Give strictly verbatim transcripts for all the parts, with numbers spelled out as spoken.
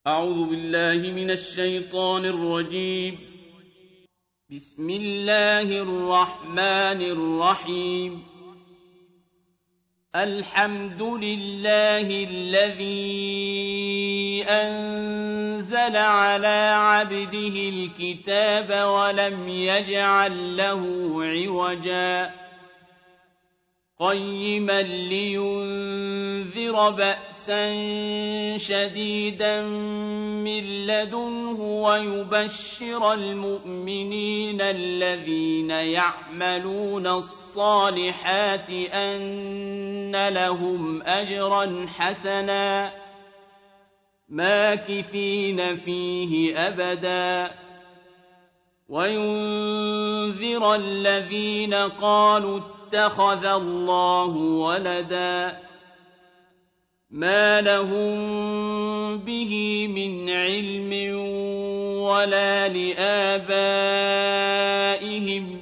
أعوذ بالله من الشيطان الرجيم. بسم الله الرحمن الرحيم. الحمد لله الذي أنزل على عبده الكتاب ولم يجعل له عوجا قيما لينذر بأسا شديدا من لدنه ويبشر المؤمنين الذين يعملون الصالحات أن لهم أجرا حسنا ماكثين فيه أبدا وينذر الذين قالوا اتخذ الله ولدا ما لهم به من علم ولا لآبائهم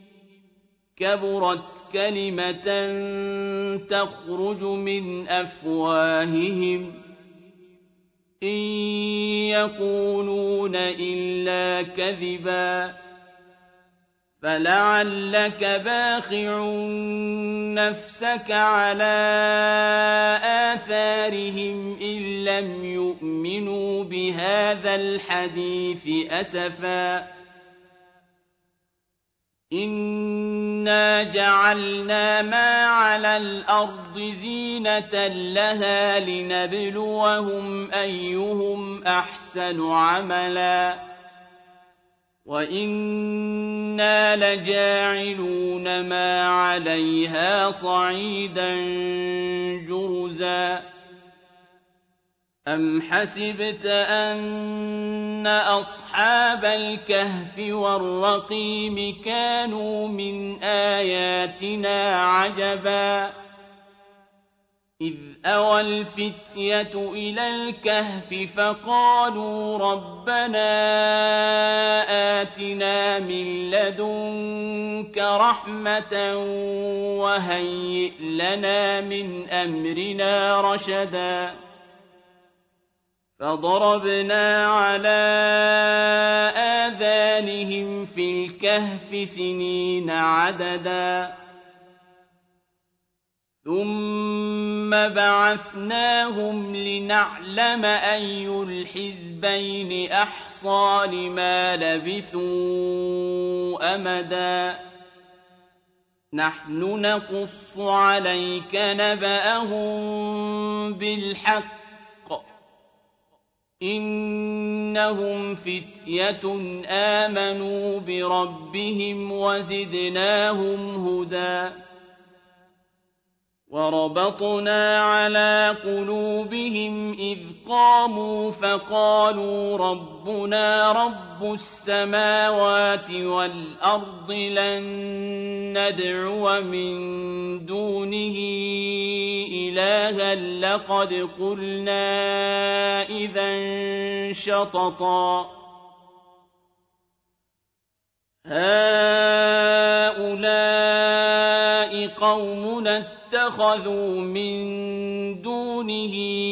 كبرت كلمة تخرج من أفواههم إن يقولون إلا كذبا فلعلك باخع نفسك على آثارهم إن لم يؤمنوا بهذا الحديث أسفا إنا جعلنا ما على الأرض زينة لها لنبلوهم أيهم أحسن عملا وَإِنَّا لَجَاعِلُونَ مَا عَلَيْهَا صَعِيدًا جُرُزًا أَمْ حَسِبْتَ أَنَّ أَصْحَابَ الْكَهْفِ وَالرَّقِيمِ كَانُوا مِنْ آيَاتِنَا عَجَبًا إِذْ أَوَى الْفِتْيَةُ إِلَى الْكَهْفِ فَقَالُوا رَبَّنَا آتِنَا مِن لَّدُنكَ رَحْمَةً وَهَيِّئْ لَنَا مِنْ أَمْرِنَا رَشَدًا فَضَرَبْنَا عَلَىٰ آذَانِهِمْ فِي الْكَهْفِ سِنِينَ عَدَدًا ثُمَّ بَعَثْنَاهُمْ لِنَعْلَمَ أَيُّ الْحِزْبَيْنِ أَحْصَىٰ لِمَا لَبِثُوا أَمَدًا نَّحْنُ نَقُصُّ عَلَيْكَ نَبَأَهُم بِالْحَقِّ ۚ إِنَّهُمْ فِتْيَةٌ آمَنُوا بِرَبِّهِمْ وَزِدْنَاهُمْ هُدًى وَرَبَطْنَا عَلَىٰ قُلُوبِهِمْ إِذْ قَامُوا فَقَالُوا رَبُّنَا رَبُّ السَّمَاوَاتِ وَالْأَرْضِ لَن نَّدْعُوَ مِن دُونِهِ إِلَٰهًا لَّقَدْ قُلْنَا إِذًا شَطَطًا هَٰؤُلَاءِ قَوْمُنَا اتَّخَذُوا مِن دُونِهِ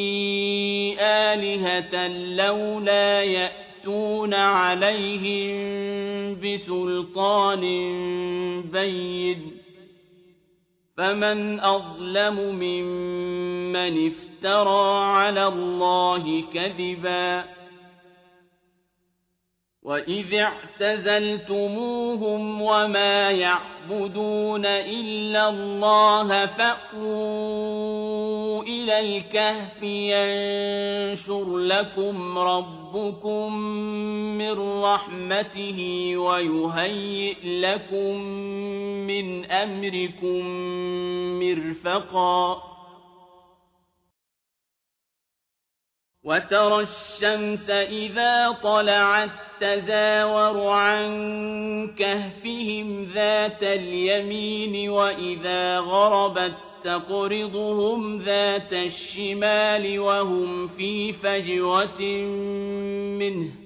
آلِهَةً لَّوْلَا يَأْتُونَ عَلَيْهِم بِسُلْطَانٍ بَيِّنٍ فَمَنْ أَظْلَمُ مِمَّنِ افْتَرَىٰ عَلَى اللَّهِ كَذِبًا وَإِذِ اعْتَزَلْتُمُوهُمْ وَمَا يَعْبُدُونَ إِلَّا اللَّهَ فَأْوُوا إِلَى الْكَهْفِ يَنشُرْ لَكُمْ رَبُّكُم مِّن رَّحْمَتِهِ وَيُهَيِّئْ لَكُم مِّنْ أَمْرِكُم مِّرْفَقًا وَتَرَى الشَّمْسَ إِذَا طَلَعَت تَّزَاوَرُ عَن كَهْفِهِمْ ذَاتَ الْيَمِينِ وَإِذَا غَرَبَت تَّقْرِضُهُمْ ذَاتَ الشِّمَالِ وَهُمْ فِي فَجْوَةٍ مِّنْهُ ۚ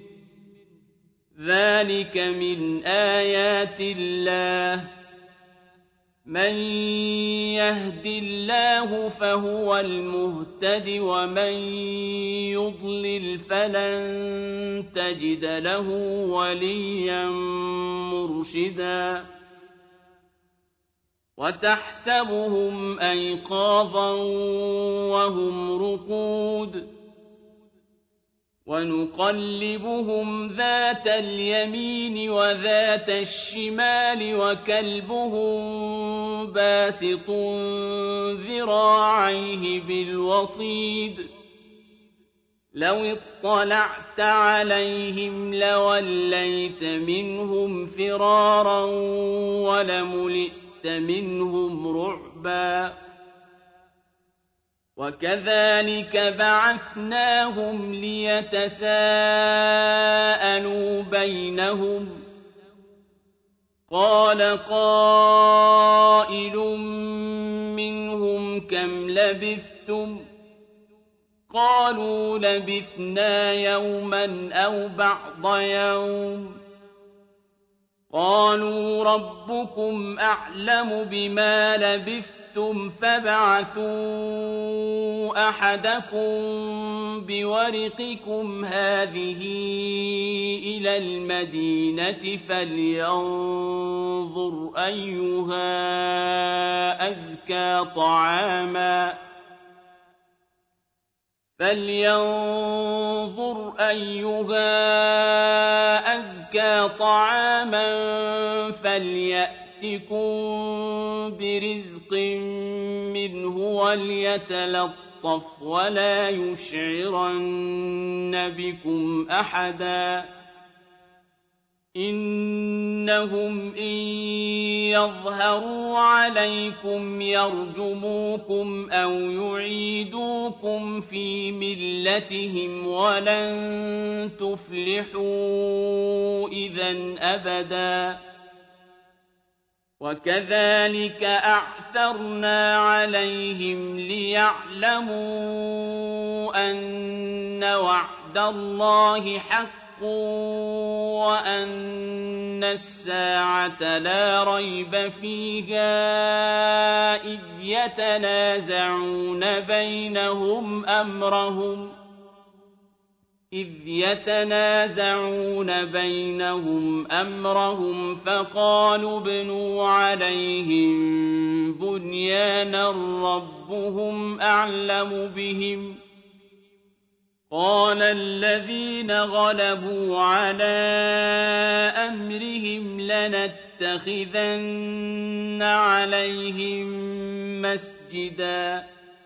ذَٰلِكَ مِنْ آيَاتِ اللَّهِ مَن يَهْدِ اللَّهُ فَهُوَ الْمُهْتَدِ ۖ وَمَن يُضْلِلْ فَلَن تَجِدَ لَهُ وَلِيًّا مُّرْشِدًا وَتَحْسَبُهُمْ أَيْقَاظًا وَهُمْ رُقُودٌ وَنُقَلِّبُهُمْ ذَاتَ الْيَمِينِ وَذَاتَ الشِّمَالِ وَكَلْبُهُم بَاسِطٌ ذِرَاعَيْهِ بِالْوَصِيدِ لَوِ اطَّلَعْتَ عَلَيْهِمْ لَوَلَّيْتَ مِنْهُمْ فِرَارًا وَلَمُلِئْتَ مِنْهُمْ رُعْبًا وَكَذَٰلِكَ بَعَثْنَاهُمْ لِيَتَسَاءَلُوا بَيْنَهُمْ ۚ قَالَ قَائِلٌ مِّنْهُمْ كَمْ لَبِثْتُمْ ۖ قَالُوا لَبِثْنَا يَوْمًا أَوْ بَعْضَ يَوْمٍ ۚ قَالُوا رَبُّكُمْ أَعْلَمُ بِمَا لَبِثْتُمْ فَابْعَثُوا أَحَدَكُم بِوَرِقِكُمْ هَٰذِهِ إِلَى الْمَدِينَةِ فَلْيَنظُرْ أَيُّهَا أَزْكَىٰ طَعَامًا فَلْيَنظُرْ أَيُّهَا أَزْكَىٰ طَعَامًا فَلْيَأْتِكُم بِرِزْقٍ مِّنْهُ وَلْيَتَلَطَّفْ وَلَا يُشْعِرَنَّ بِكُمْ أَحَدًا إِنَّهُمْ إِن يَظْهَرُوا عَلَيْكُمْ يَرْجُمُوكُمْ أَوْ يُعِيدُوكُمْ فِي مِلَّتِهِمْ وَلَن تُفْلِحُوا إِذًا أَبَدًا وَكَذَٰلِكَ أَعْثَرْنَا عَلَيْهِمْ لِيَعْلَمُوا أَنَّ وَعْدَ اللَّهِ حَقٌّ وَأَنَّ السَّاعَةَ لَا رَيْبَ فِيهَا إِذْ يَتَنَازَعُونَ بَيْنَهُمْ أَمْرَهُمْ إِذْ يَتَنَازَعُونَ بَيْنَهُمْ أَمْرَهُمْ فَقَالُوا ابْنُوا عَلَيْهِم بُنْيَانًا رَّبُّهُمْ أَعْلَمُ بِهِمْ ۚ قَالَ الَّذِينَ غَلَبُوا عَلَىٰ أَمْرِهِمْ لَنَتَّخِذَنَّ عَلَيْهِم مَّسْجِدًا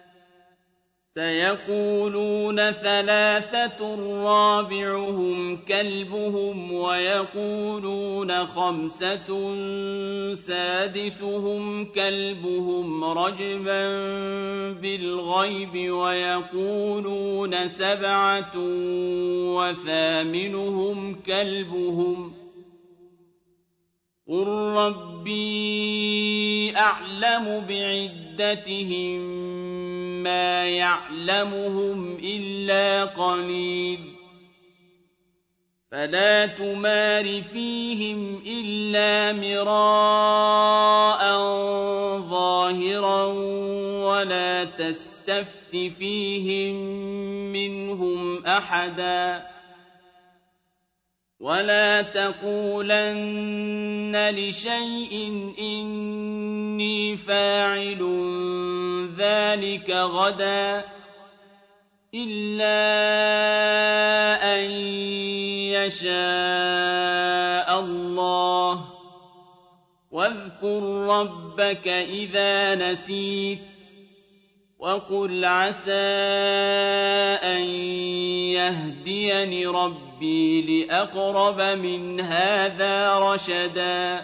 سَيَقُولُونَ ثَلَاثَةٌ رَّابِعُهُمْ كَلْبُهُمْ وَيَقُولُونَ خَمْسَةٌ سَادِسُهُمْ كَلْبُهُمْ رَجْمًا بِالْغَيْبِ وَيَقُولُونَ سَبْعَةٌ وَثَامِنُهُمْ كَلْبُهُمْ ۚ قُل رَّبِّي أَعْلَمُ بِعِدَّتِهِم مَّا يَعْلَمُهُمْ إِلَّا قَلِيلٌ فَلَا تُمَارِ فِيهِمْ إِلَّا مِرَاءً ظَاهِرًا وَلَا تَسْتَفْتِ فِيهِم مِّنْهُمْ أَحَدًا وَلَا تَقُولَنَّ لِشَيْءٍ إِنِّي فَاعِلٌ ذَٰلِكَ غَدًا إِلَّا أَن يَشَاءَ اللَّهُ ۚ وَاذْكُر رَّبَّكَ إِذَا نَسِيتَ وَقُلْ عَسَىٰ أَن يَهْدِيَنِ رَبِّي لِأَقْرَبَ مِنْ هَٰذَا رَشَدًا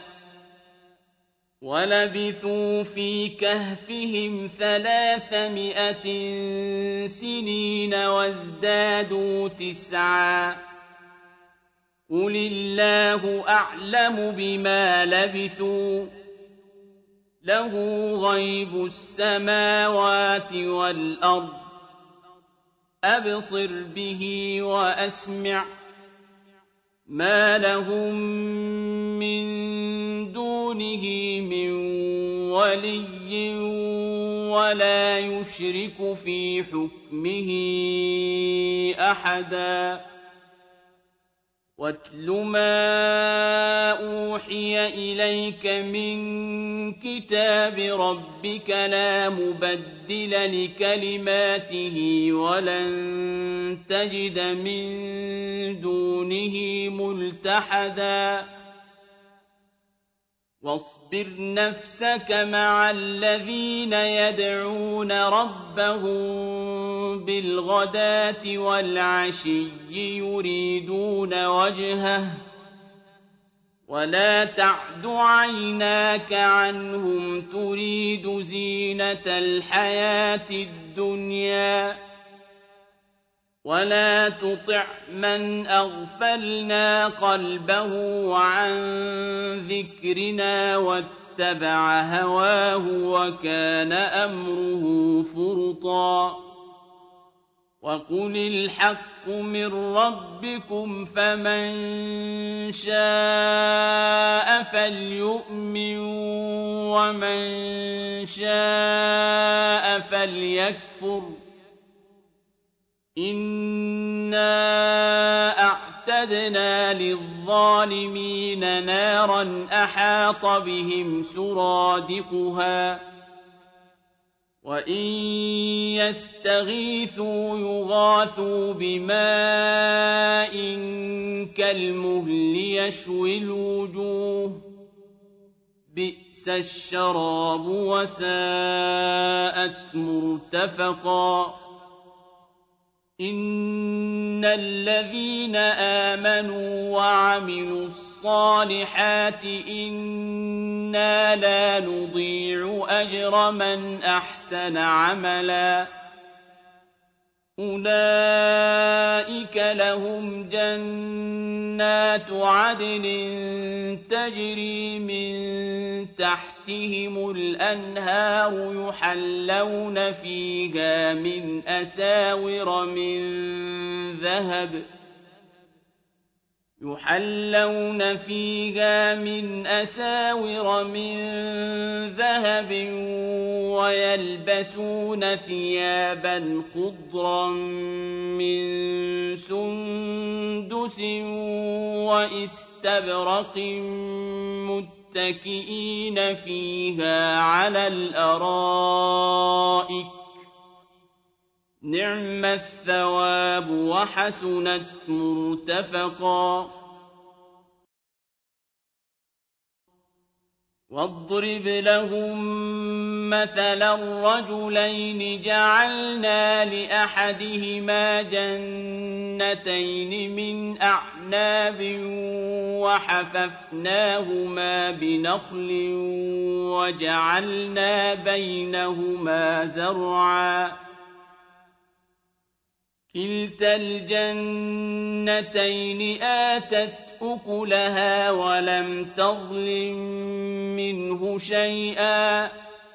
وَلَبِثُوا فِي كَهْفِهِمْ ثَلَاثَمِائَةٍ سِنِينَ وَازْدَادُوا تِسْعًا قُلِ اللَّهُ أَعْلَمُ بِمَا لَبِثُوا لَهُ غَيْبُ السَّمَاوَاتِ وَالْأَرْضِ أَبْصِرْ بِهِ وَأَسْمِعْ مَا لَهُم مِّن دُونِهِ مِن وَلِيٍّ وَلَا يُشْرِكُ فِي حُكْمِهِ أَحَدًا وَاتْلُ مَا أُوحِيَ إِلَيْكَ مِن كِتَابِ رَبِّكَ لَا مُبَدِّلَ لِكَلِمَاتِهِ وَلَن تَجِدَ مِن دُونِهِ مُلْتَحَدًا وَاصْبِرْ نَفْسَكَ مَعَ الَّذِينَ يَدْعُونَ رَبَّهُم بِالْغَدَاةِ وَالْعَشِيِّ يُرِيدُونَ وَجْهَهُ وَلَا تَعْدُ عَيْنَاكَ عَنْهُمْ تُرِيدُ زِينَةَ الْحَيَاةِ الدُّنْيَا وَلَا تُطِعْ مَنْ أَغْفَلْنَا قَلْبَهُ عَن ذِكْرِنَا وَاتَّبَعَ هَوَاهُ وَكَانَ أَمْرُهُ فُرُطًا وَقُلِ الْحَقُّ مِن رَّبِّكُمْ فَمَن شَاءَ فَلْيُؤْمِن وَمَن شَاءَ فَلْيَكْفُرْ إِنَّا أَعْتَدْنَا لِلظَّالِمِينَ نَارًا أَحَاطَ بِهِمْ سُرَادِقُهَا وَإِن يَسْتَغِيثُوا يُغَاثُوا بِمَاءٍ كَالْمُهْلِ يَشْوِي الْوُجُوهَ بِئْسَ الشَّرَابُ وَسَاءَتْ مُرْتَفَقًا إِنَّ الَّذِينَ آمَنُوا وَعَمِلُوا الصَّالِحَاتِ إِنَّا لَا نُضِيعُ أَجْرَ مَنْ أَحْسَنَ عَمَلًا أُولَٰئِكَ لَهُمْ جَنَّاتُ عَدْنٍ تَجْرِي مِن تَحْتِهِمُ الْأَنْهَارُ يُحَلَّوْنَ فِيهَا مِنْ أَسَاوِرَ مِن ذَهَبٍ يُحَلَّوْنَ فِيهَا مِنْ أَسَاوِرَ مِن ذَهَبٍ وَيَلْبَسُونَ ثِيَابًا خُضْرًا مِّن سُندُسٍ وَإِسْتَبْرَقٍ مُّتَّكِئِينَ فِيهَا عَلَى الْأَرَائِكِ نِعْمَ الثَّوَابُ وَحَسُنَتْ مُرْتَفَقًا وَاضْرِبْ لَهُم مَّثَلًا رَّجُلَيْنِ جَعَلْنَا لِأَحَدِهِمَا جَنَّتَيْنِ مِنْ أَعْنَابٍ وَحَفَفْنَاهُمَا بِنَخْلٍ وَجَعَلْنَا بَيْنَهُمَا زَرْعًا كِلْتَا الْجَنَّتَيْنِ آتَتْ أُكُلَهَا وَلَمْ تَظْلِم مِّنْهُ شَيْئًا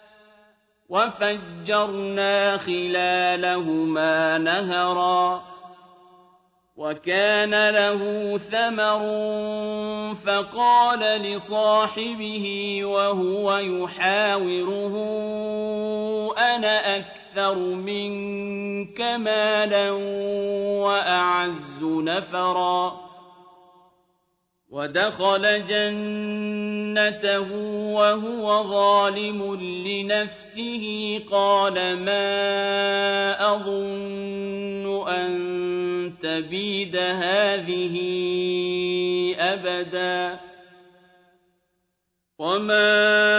وَفَجَّرْنَا خِلَالَهُمَا نَهَرًا وَكَانَ لَهُ ثَمَرٌ فَقَالَ لِصَاحِبِهِ وَهُوَ يُحَاوِرُهُ أَنَا أَكْثَرُ مِنكَ مَالًا وَأَعَزُّ نَفَرًا وَدَخَلَ جَنَّتَهُ وَهُوَ ظَالِمٌ لِّنَفْسِهِ قَالَ مَا أَظُنُّ أَن تَبِيدَ هَٰذِهِ أَبَدًا وَمَا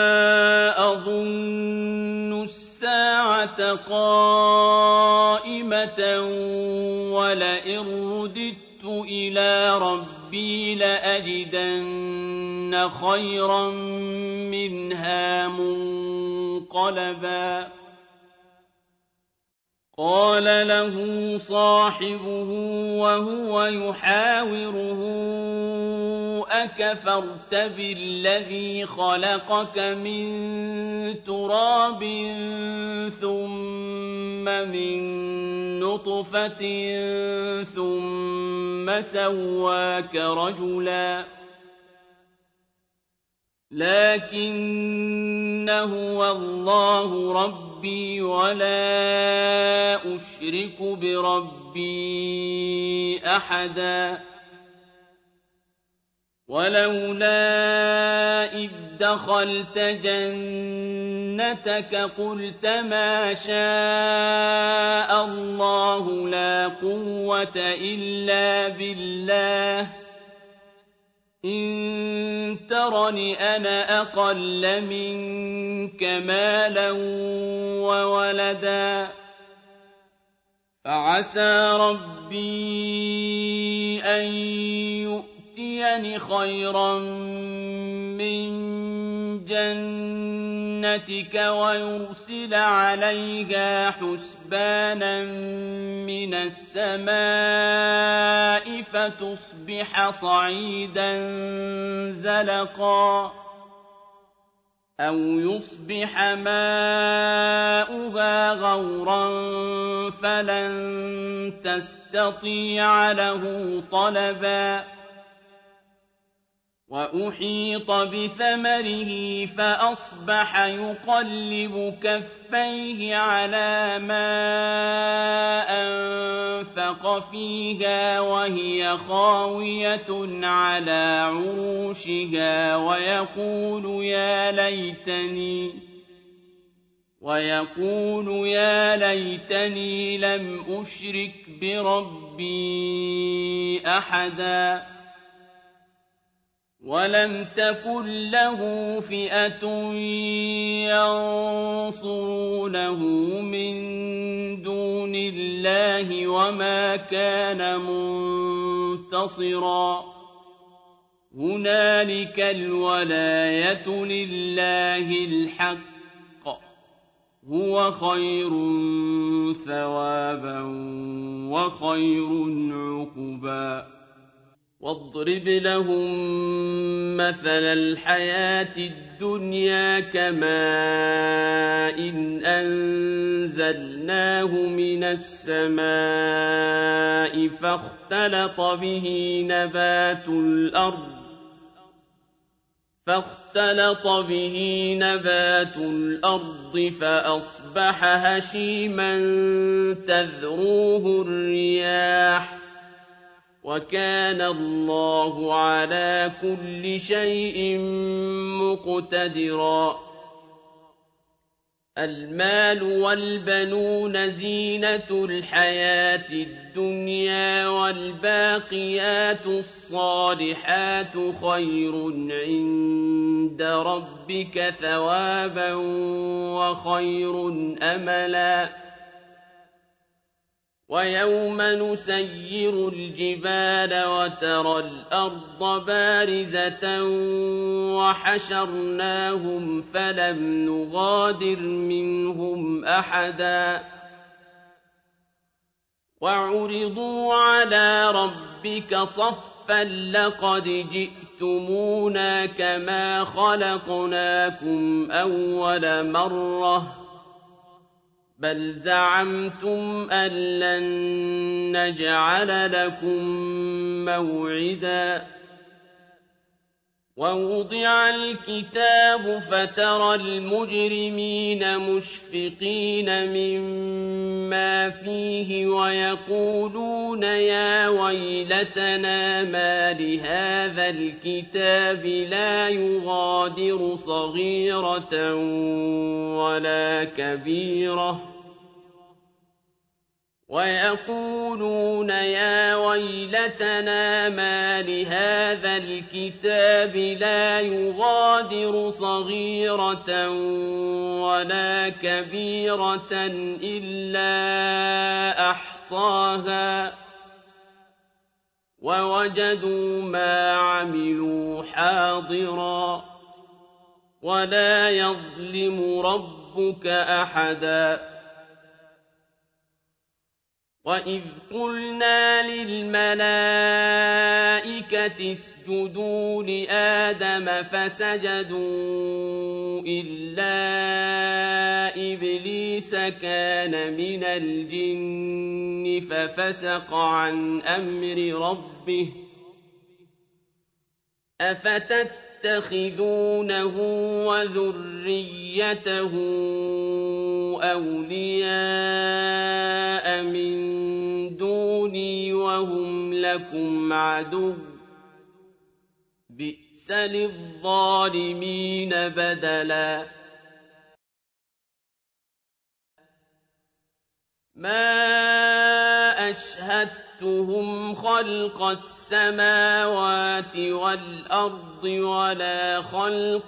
أَظُنُّ السَّاعَةَ قَائِمَةً وَلَئِن رُّدِدتُّ إِلَىٰ رَبِّي لَأَجِدَنَّ خَيْرًا مِّنْهَا مُنقَلَبًا قَالَ لَهُ صَاحِبُهُ وَهُوَ يُحَاوِرُهُ أَكَفَرْتَ بِالَّذِي خَلَقَكَ مِن تُرَابٍ ثُمَّ مِن نُّطْفَةٍ ثُمَّ سَوَّاكَ رَجُلًا لكن هو الله ربي ولا أشرك بربي أحدا ولولا إذ دخلت جنتك قلت ما شاء الله لا قوة إلا بالله إن ترني أنا أقل منك مالا وولدا فعسى ربي أن يؤتيني خيرا من جنتك ويرسل عليها حسبانا من السماء فتصبح صعيدا زلقا أو يصبح ماؤها غورا فلن تستطيع له طلبا وأحيط بثمره فأصبح يقلب كفيه على ما أنفق فيها وهي خاوية على عروشها ويقول يا ليتني ويقول يا ليتني لم أشرك بربي أحدا ولم تكن له فئة ينصرونه من دون الله وما كان منتصرا هنالك الولاية لله الحق هو خير ثوابا وخير عقبا واضرب لهم مثل الحياة الدنيا كماء إن أنزلناه من السماء فاختلط به نبات الأرض فاختلط به نبات الأرض فأصبح هشيما تذروه الرياح وكان الله على كل شيء مقتدرا المال والبنون زينة الحياة الدنيا والباقيات الصالحات خير عند ربك ثوابا وخير أملا ويوم نسير الجبال وترى الأرض بارزة وحشرناهم فلم نغادر منهم أحدا وعرضوا على ربك صفا لقد جئتمونا كما خلقناكم أول مرة بل زعمتم أن لن نجعل لكم موعدا ووضع الكتاب فترى المجرمين مشفقين مما فيه ويقولون يا ويلتنا ما لهذا الكتاب لا يغادر صغيرة ولا كبيرة ويقولون يا ويلتنا ما لهذا الكتاب لا يغادر صغيرة ولا كبيرة إلا أحصاها ووجدوا ما عملوا حاضرا ولا يظلم ربك أحدا وَإِذْ قُلْنَا لِلْمَلَائِكَةِ اسْجُدُوا لِآدَمَ فَسَجَدُوا إِلَّا إِبْلِيسَ كَانَ مِنَ الْجِنِّ فَفَسَقَ عَنْ أَمْرِ رَبِّهِ أَفَتَتَّخِذُونَهُ تتخذونه وذريته أولياء من دوني وهم لكم عدو بئس للظالمين بدلا ما أشهدتهم خلق السماوات والأرض ولا خلق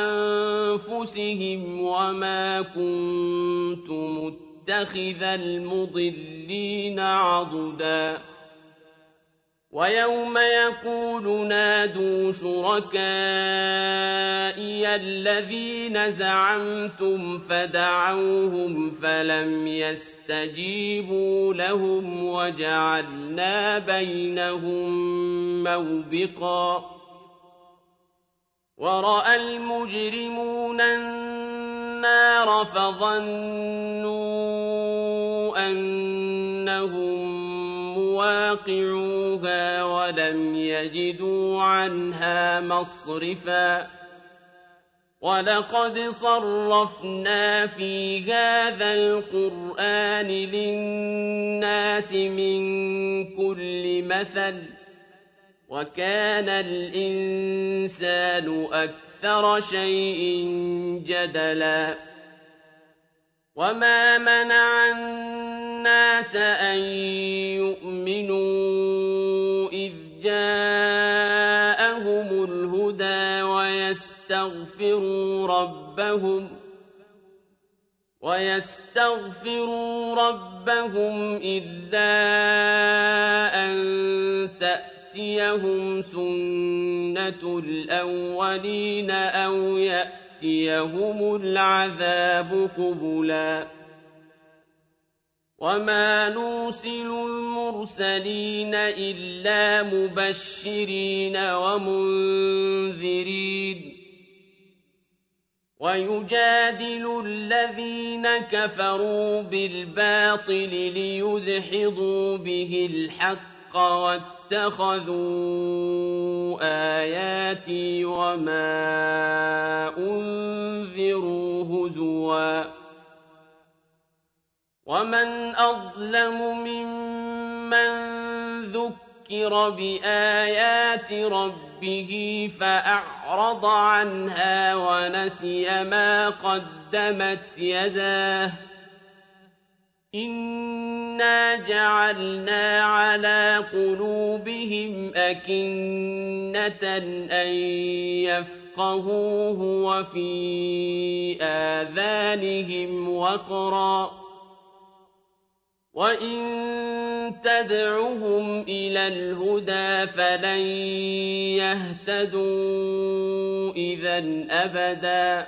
أنفسهم وما كنت متخذ المضلين عضدا ويوم يقول نادوا شركائي الذين زعمتم فدعوهم فلم يستجيبوا لهم وجعلنا بينهم موبقا ورأى المجرمون النار فظنوا أنهم مواقعوها ولم يجدوا عنها مصرفا ولقد صرفنا في هذا القرآن للناس من كل مثل وكان الإنسان أكثر شيء جدلا وما منع الناس أن يؤمنوا إذ جاءهم الهدى ويستغفروا ربهم ويستغفروا ربهم إلا أن تأتيهم سنة الأولين أو يأتيهم العذاب قبلا وما نرسل المرسلين إلا مبشرين ومنذرين ويجادل الذين كفروا بالباطل ليدحضوا به الحق واتخذوا آياتي وما أنذروا هزوا ومن أظلم ممن ذكر بآيات ربه فأعرض عنها ونسي ما قدمت يداه إنا جعلنا على قلوبهم أكنة أن يفقهوه وفي آذانهم وقرا وإن تدعهم إلى الهدى فلن يهتدوا إذا أبدا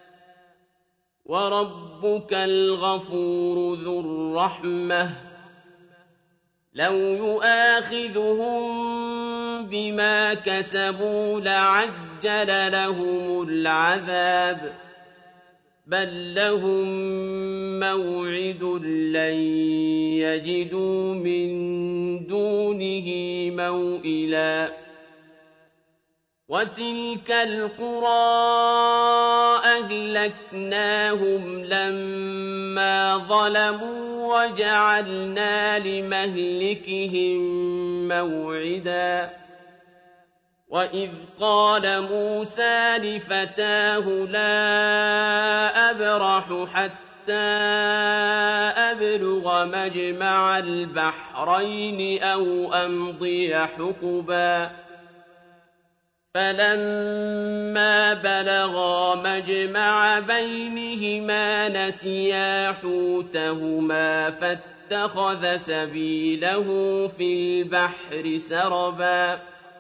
وربك الغفور ذو الرحمة لو يؤاخذهم بما كسبوا لعجل لهم العذاب بل لهم موعد لن يجدوا من دونه موئلا وتلك القرى أهلكناهم لما ظلموا وجعلنا لمهلكهم موعدا وإذ قال موسى لفتاه لا أبرح حتى أبلغ مجمع البحرين أو أمضي حقبا فلما بلغا مجمع بينهما نسيا حوتهما فاتخذ سبيله في البحر سربا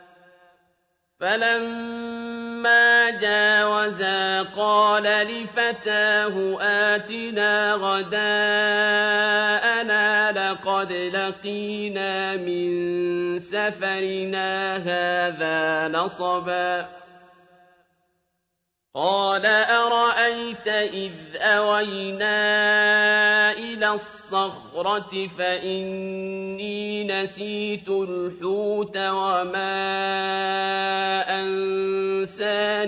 فلما جاوزا قال لفتاه آتنا غداءنا لقد لقينا من سفرنا هذا نصبا قال أرأيت إذ أوينا إلى الصخرة فإني نسيت الحوت وما أنسانيه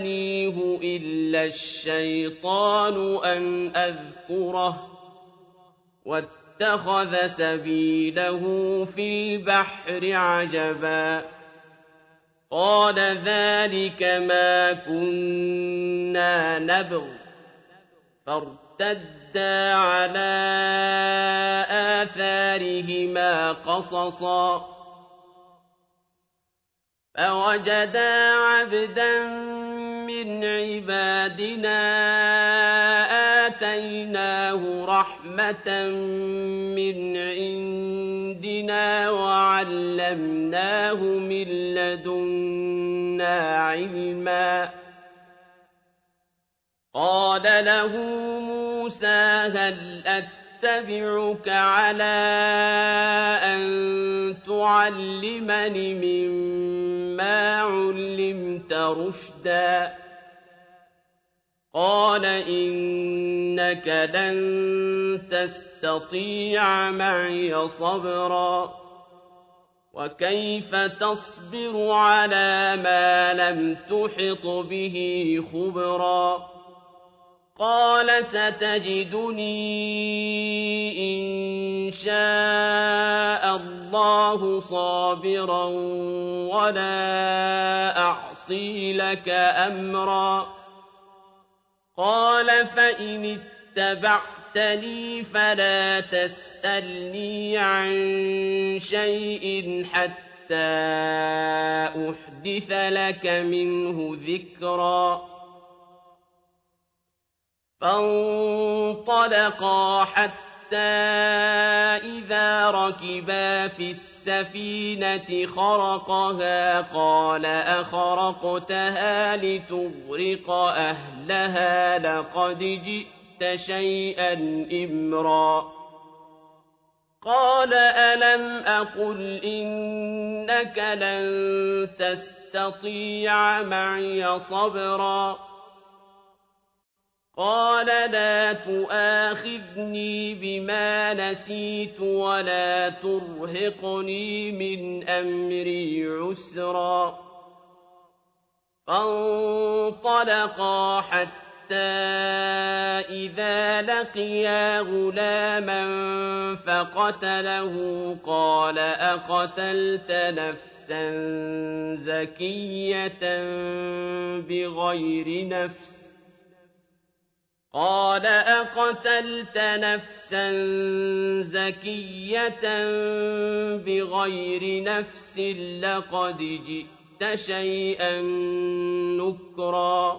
ينسانيه إلا الشيطان أن أذكره واتخذ سبيله في البحر عجبا قال ذلك ما كنا نبغ فارتدا على آثارهما قصصا فوجدا عبدا من عبادنا آتيناه رحمة من عندنا وعلمناه من لدنا علما قال له موسى هل أتبعك على أن تعلمني مما علمت رشدا قال إنك لن تستطيع معي صبرا وكيف تصبر على ما لم تحط به خبرا قال ستجدني إن شاء الله صابرا ولا أعصي لك أمرا قال فإن اتبعتني فلا تسألني عن شيء حتى أحدث لك منه ذكرا فانطلقا حتى إذا ركبا في السفينة خرقها قال أخرقتها لتغرق أهلها لقد جئت شيئا إمرا قال ألم أقل إنك لن تستطيع معي صبرا قال لا تؤاخذني بما نسيت ولا ترهقني من أمري عسرا فانطلقا حتى إذا لقيا غلاما فقتله قال أقتلت نفسا زكية بغير نفس قال أقتلت نفسا زكية بغير نفس لقد جئت شيئا نكرا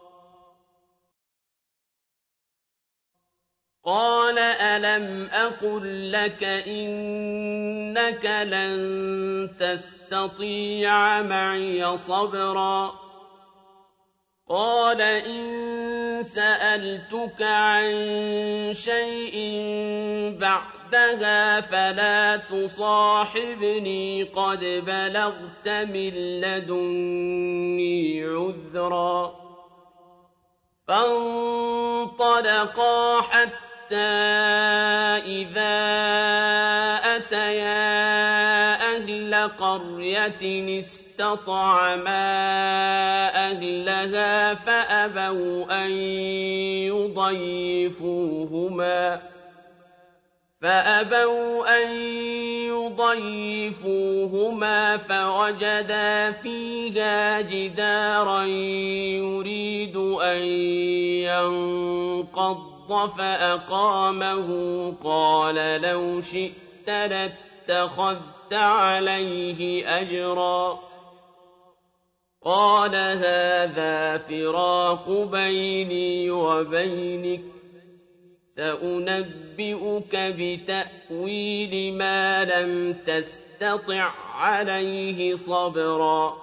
قال ألم أقل لك إنك لن تستطيع معي صبرا قال إن سألتك عن شيء بعدها فلا تصاحبني قد بلغت من لدني عذرا فانطلقا حتى إذا أتيا أهل قرية استطعما أهلها فأبوا أن يضيفوهما فأبوا أن يضيفوهما فوجدا فيها جدارا يريد أن ينقض فأقامه قال لو شئت لاتخذت عليه أجرا قال هذا فراق بيني وبينك سأنبئك بتأويل ما لم تستطع عليه صبرا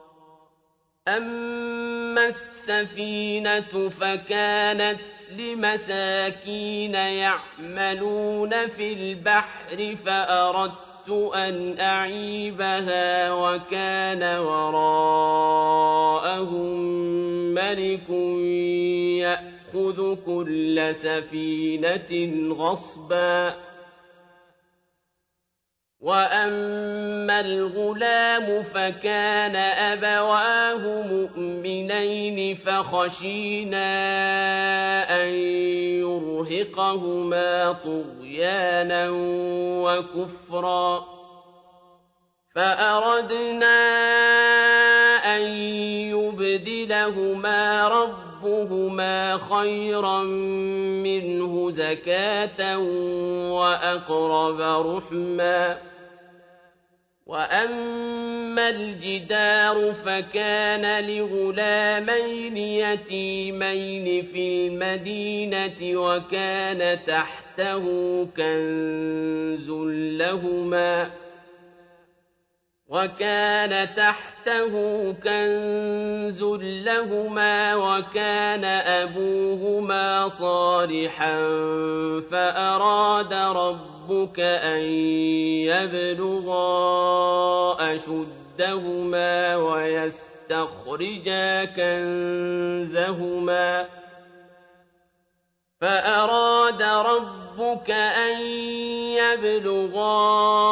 أما السفينة فكانت لمساكين يعملون في البحر فأردت أن أعيبها وكان وراءهم ملك يأخذ كل سفينة غصبا وَأَمَّا الْغُلَامُ فَكَانَ أَبَوَاهُ مُؤْمِنَيْنِ فَخَشِينَا أَن يُرْهِقَهُمَا طُغْيَانًا وَكُفْرًا فَأَرَدْنَا أَن يُبْدِلَهُمَا رَبُّهُمَا خَيْرًا مِّنْهُ زَكَاةً وَأَقْرَبَ رُحْمًا وَأَمَّا الْجِدَارُ فَكَانَ لِغُلَامَيْنِ يَتِيمَيْنِ فِي الْمَدِينَةِ وَكَانَ تَحْتَهُ كَنزٌ لَّهُمَا وَكَانَ تَحْتَهُ كَنزٌ لَّهُمَا وَكَانَ أَبُوهُمَا صَالِحًا فَأَرَادَ رَبُّكَ أَن يَبْلُغَا أَشُدَّهُمَا وَيَسْتَخْرِجَا كَنزَهُمَا فَأَرَادَ رَبُّكَ أَن يَبْلُغَا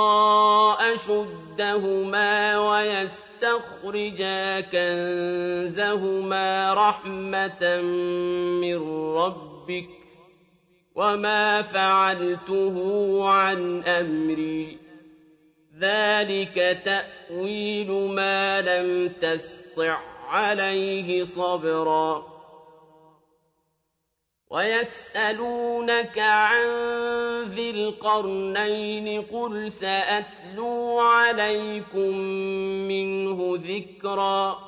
أَشُدَّهُمَا وَيَسْتَخْرِجَا كَنزَهُمَا رَحْمَةً مِّن رَّبِّكَ ۚ وَمَا فَعَلْتُهُ عَنْ أَمْرِي ۚ ذَٰلِكَ تَأْوِيلُ مَا لَمْ تَسْطِع عَّلَيْهِ صَبْرًا وَيَسْأَلُونَكَ عَن ذِي الْقَرْنَيْنِ قُلْ سَأَتْلُو عَلَيْكُم مِّنْهُ ذِكْرًا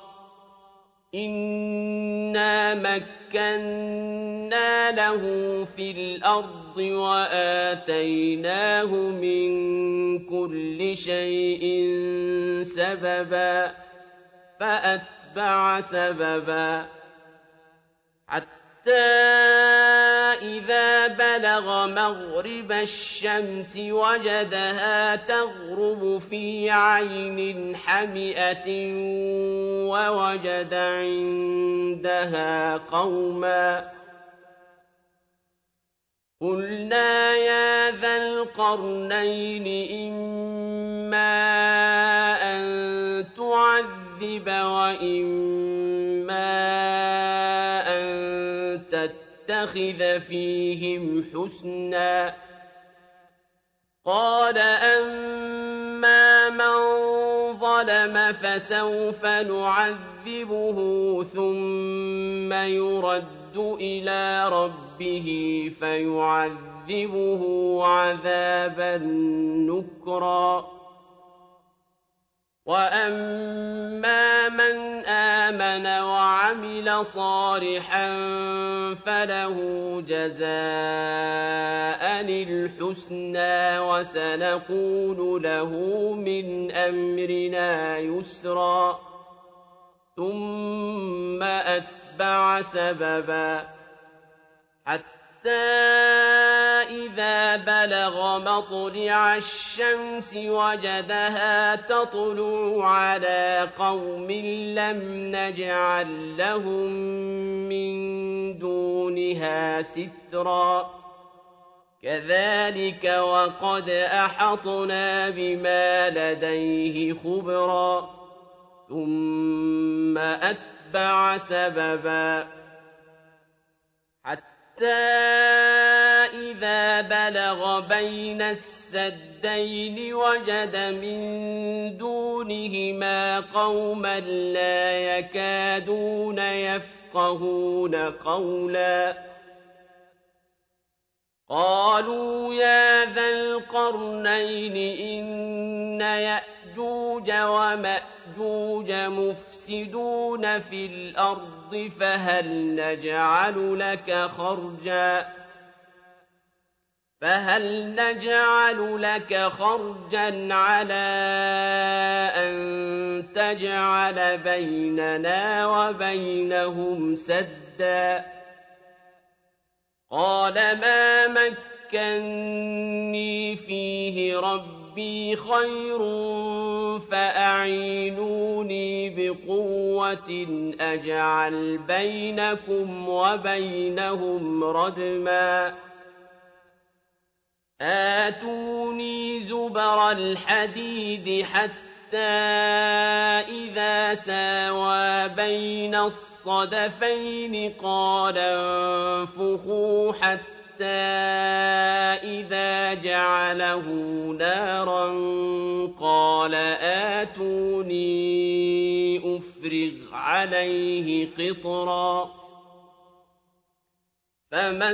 إِنَّا مَكَّنَّا لَهُ فِي الْأَرْضِ وَآتَيْنَاهُ مِن كُلِّ شَيْءٍ سَبَبًا فَأَتْبَعَ سَبَبًا حَتَّىٰ إِذَا بَلَغَ مَغْرِبَ الشَّمْسِ وَجَدَهَا تَغْرُبُ فِي عَيْنٍ حَمِئَةٍ وَوَجَدَ عِندَهَا قَوْمًا قُلْنَا يَا ذَا الْقَرْنَيْنِ إِمَّا أَن تُعَذِّبَ وَإِمَّا أَن تَتَّخِذَ فِيهِمْ حُسْنًا قَالَ أَمَّا مَن ظَلَمَ فَسَوْفَ نُعَذِّبُهُ ثُمَّ يُرَدُّ إِلَىٰ رَبِّهِ فَيُعَذِّبُهُ عَذَابًا نُّكْرًا وَأَمَّا مَنْ آمَنَ وَعَمِلَ صَالِحًا فَلَهُ جَزَاءً الْحُسْنَىٰ وَسَنَقُولُ لَهُ مِنْ أَمْرِنَا يُسْرًا ثُمَّ أَتْبَعَ سَبَبًا حَتَّىٰ إِذَا بَلَغَ مَطْلِعَ الشَّمْسِ وَجَدَهَا تَطْلُعُ عَلَىٰ قَوْمٍ لَّمْ نَجْعَل لَّهُم مِّن دُونِهَا سِتْرًا كَذَٰلِكَ وَقَدْ أَحَطْنَا بِمَا لَدَيْهِ خُبْرًا ثُمَّ أَتْبَعَ سَبَبًا حَتَّىٰ إِذَا بَلَغَ بَيْنَ السَّدَّيْنِ وَجَدَ مِن دُونِهِمَا قَوْمًا لَّا يَكَادُونَ يَفْقَهُونَ قَوْلًا قَالُوا يَا ذَا الْقَرْنَيْنِ إِنَّ يَأْجُوجَ وَمَأْجُوجَ مُفْسِدُونَ فِي الْأَرْضِ فَهَلْ نَجْعَلُ لَكَ خَرْجًا فَهَلْ نَجْعَلُ لَكَ خَرْجًا عَلَىٰ أَن تَجْعَلَ بَيْنَنَا وَبَيْنَهُمْ سَدًّا قَالَ مَا مَكَّنِّي فِيهِ رَبِّي خَيْرٌ فَأَعِينُونِي بِقُوَّةٍ أَجْعَلْ بَيْنَكُمْ وَبَيْنَهُمْ رَدْمًا آتوني زبر الحديد حتى إذا ساوى بين الصدفين قال انفخوا حتى إذا جعله نارا قال آتوني أفرغ عليه قطرا فما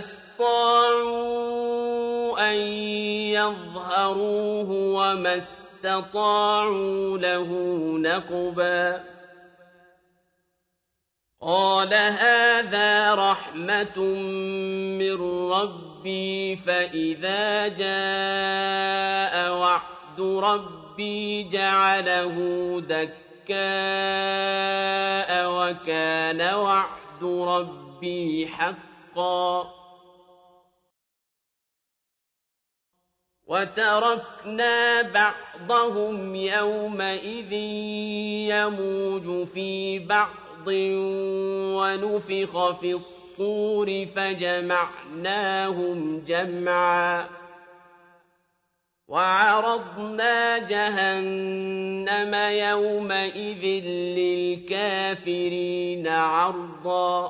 استطاعوا أن يظهروه وما استطاعوا له نقبا قال هذا رحمة من ربي فإذا جاء وعد ربي جعله دكاء وكان وعد ربي حقا وتركنا بعضهم يومئذ يموج في بعض ونفخ في الصور فجمعناهم جمعا وعرضنا جهنم يومئذ للكافرين عرضا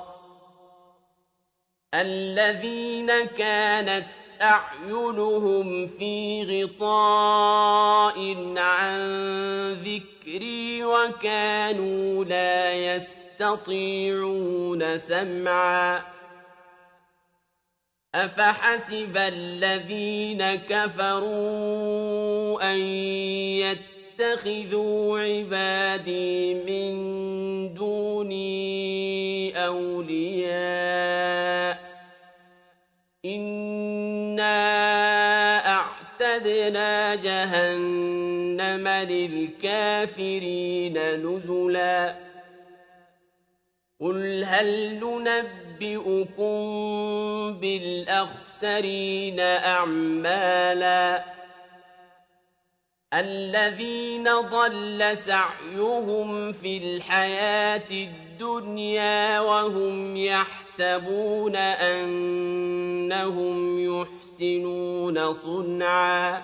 الذين كانت أعينهم في غطاء عن ذكري وكانوا لا يستطيعون سمعا أفحسب الذين كفروا أن يتخذوا عبادي من دوني أولياء إنا أعتدنا جهنم للكافرين نزلا قل هل ننبئكم بالأخسرين أعمالا الذين ضل سعيهم في الحياة الدنيا وهم يحسبون أنهم يحسنون صنعا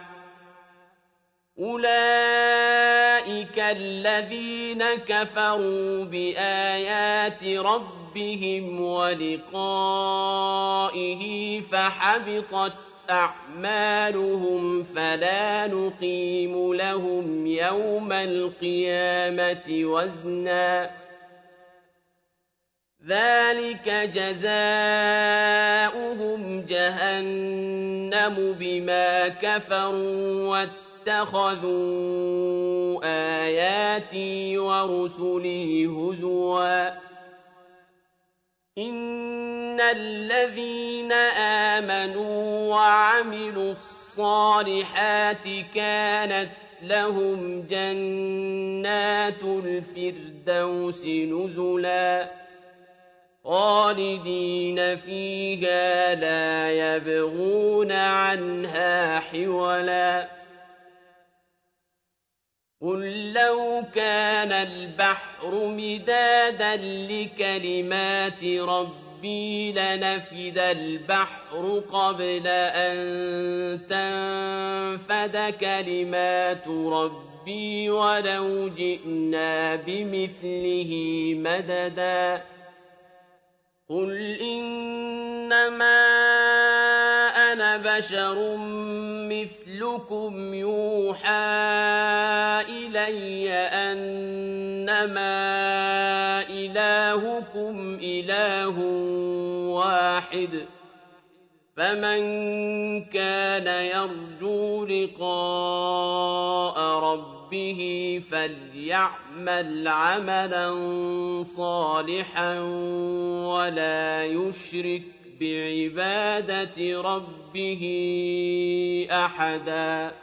أولئك الذين كفروا بآيات ربهم ولقائه فحبطت أعمالهم فلا نقيم لهم يوم القيامة وزنا ذلك جزاؤهم جهنم بما كفروا واتخذوا آياتي ورسلي هزوا إن الذين آمنوا وعملوا الصالحات كانت لهم جنات الفردوس نزلا خالدين فيها لا يبغون عنها حولا قل لو كان البحر مدادا لكلمات ربي لنفد البحر قبل أن تنفد كلمات ربي ولو جئنا بمثله مددا قل إنما أنا بشر مثلكم يوحى إلي أنما إلهكم إله واحد فمن كان يرجو لقاء ربه فليعمل عملا صالحا ولا يشرك بعبادة ربه أحدا